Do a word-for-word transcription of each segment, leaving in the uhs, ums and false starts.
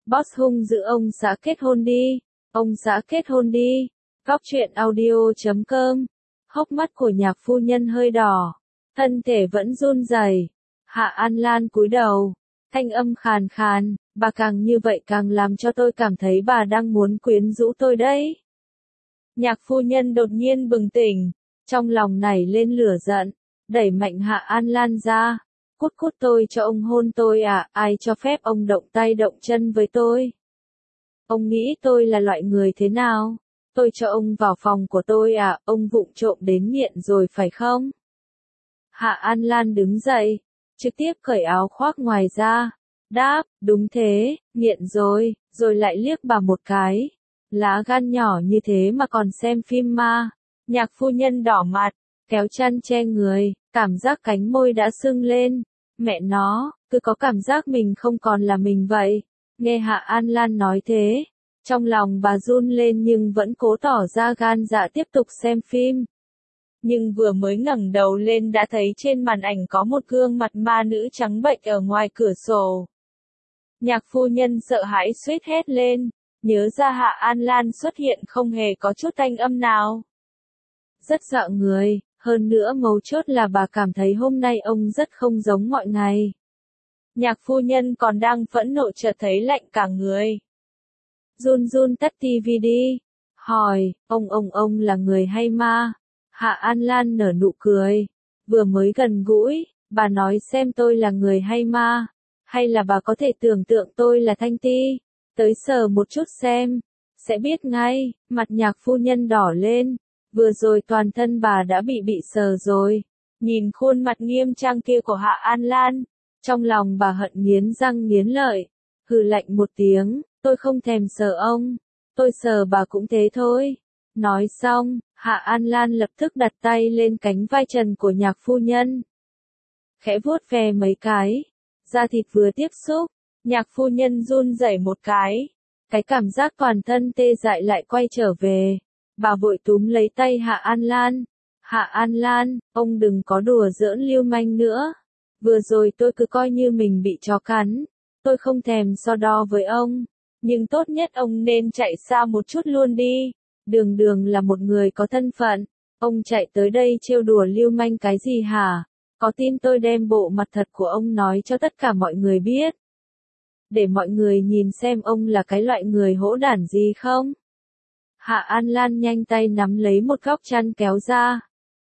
Boss hung dữ ông xã kết hôn đi, ông xã kết hôn đi. Góc truyện audio chấm com. Hốc mắt của nhạc phu nhân hơi đỏ, thân thể vẫn run rẩy. Hạ An Lan cúi đầu, thanh âm khàn khàn, bà càng như vậy càng làm cho tôi cảm thấy bà đang muốn quyến rũ tôi đấy. Nhạc phu nhân đột nhiên bừng tỉnh, trong lòng nảy lên lửa giận, đẩy mạnh Hạ An Lan ra. Cút cút, tôi cho ông hôn tôi à, ai cho phép ông động tay động chân với tôi? Ông nghĩ tôi là loại người thế nào? Tôi cho ông vào phòng của tôi à, ông vụng trộm đến nghiện rồi phải không? Hạ An Lan đứng dậy, trực tiếp cởi áo khoác ngoài ra. Đáp, đúng thế, nghiện rồi, rồi lại liếc bà một cái. Lá gan nhỏ như thế mà còn xem phim ma. Nhạc phu nhân đỏ mặt, kéo chăn che người, cảm giác cánh môi đã sưng lên. Mẹ nó, cứ có cảm giác mình không còn là mình vậy. Nghe Hạ An Lan nói thế, trong lòng bà run lên nhưng vẫn cố tỏ ra gan dạ tiếp tục xem phim. Nhưng vừa mới ngẩng đầu lên đã thấy trên màn ảnh có một gương mặt ma nữ trắng bệch ở ngoài cửa sổ. Nhạc phu nhân sợ hãi suýt hét lên, nhớ ra Hạ An Lan xuất hiện không hề có chút thanh âm nào. Rất sợ người, hơn nữa mấu chốt là bà cảm thấy hôm nay ông rất không giống mọi ngày. Nhạc phu nhân còn đang phẫn nộ chợt thấy lạnh cả người. Run run tắt tivi đi, hỏi, ông ông ông là người hay ma? Hạ An Lan nở nụ cười, vừa mới gần gũi, bà nói xem tôi là người hay ma, hay là bà có thể tưởng tượng tôi là Thanh Ti, tới sờ một chút xem, sẽ biết ngay. Mặt nhạc phu nhân đỏ lên, vừa rồi toàn thân bà đã bị bị sờ rồi, nhìn khuôn mặt nghiêm trang kia của Hạ An Lan, trong lòng bà hận nghiến răng nghiến lợi, hừ lạnh một tiếng, tôi không thèm sờ ông, tôi sờ bà cũng thế thôi. Nói xong, Hạ An Lan lập tức đặt tay lên cánh vai trần của nhạc phu nhân. Khẽ vuốt ve mấy cái, da thịt vừa tiếp xúc, nhạc phu nhân run rẩy một cái. Cái cảm giác toàn thân tê dại lại quay trở về. Bà vội túm lấy tay Hạ An Lan. Hạ An Lan, ông đừng có đùa giỡn lưu manh nữa. Vừa rồi tôi cứ coi như mình bị chó cắn. Tôi không thèm so đo với ông. Nhưng tốt nhất ông nên chạy xa một chút luôn đi. Đường đường là một người có thân phận. Ông chạy tới đây trêu đùa lưu manh cái gì hả? Có tin tôi đem bộ mặt thật của ông nói cho tất cả mọi người biết? Để mọi người nhìn xem ông là cái loại người hỗn đản gì không? Hạ An Lan nhanh tay nắm lấy một góc chăn kéo ra.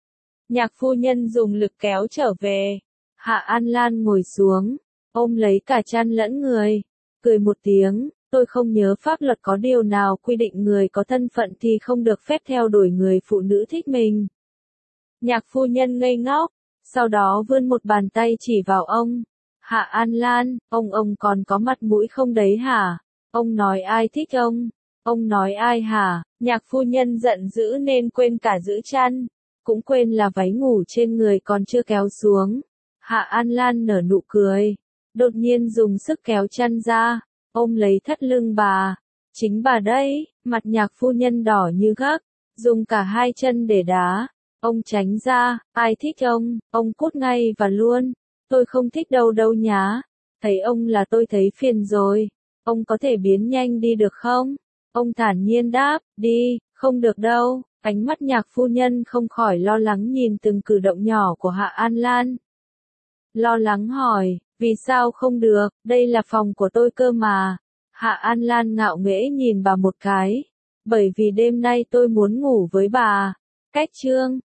Nhạc phu nhân dùng lực kéo trở về. Hạ An Lan ngồi xuống, ôm lấy cả chăn lẫn người, cười một tiếng. Tôi không nhớ pháp luật có điều nào quy định người có thân phận thì không được phép theo đuổi người phụ nữ thích mình. Nhạc phu nhân ngây ngốc, sau đó vươn một bàn tay chỉ vào ông. Hạ An Lan, ông ông còn có mặt mũi không đấy hả? Ông nói ai thích ông? Ông nói ai hả? Nhạc phu nhân giận dữ nên quên cả giữ chăn, cũng quên là váy ngủ trên người còn chưa kéo xuống. Hạ An Lan nở nụ cười, đột nhiên dùng sức kéo chăn ra, ôm lấy thắt lưng bà. Chính bà đấy. Mặt nhạc phu nhân đỏ như gấc, dùng cả hai chân để đá. Ông tránh ra, ai thích ông, ông cút ngay và luôn. Tôi không thích đâu đâu nhá. Thấy ông là tôi thấy phiền rồi. Ông có thể biến nhanh đi được không? Ông thản nhiên đáp, đi, không được đâu. Ánh mắt nhạc phu nhân không khỏi lo lắng nhìn từng cử động nhỏ của Hạ An Lan. Lo lắng hỏi, vì sao không được, đây là phòng của tôi cơ mà. Hạ An Lan ngạo nghễ nhìn bà một cái. Bởi vì đêm nay tôi muốn ngủ với bà. Cách chương.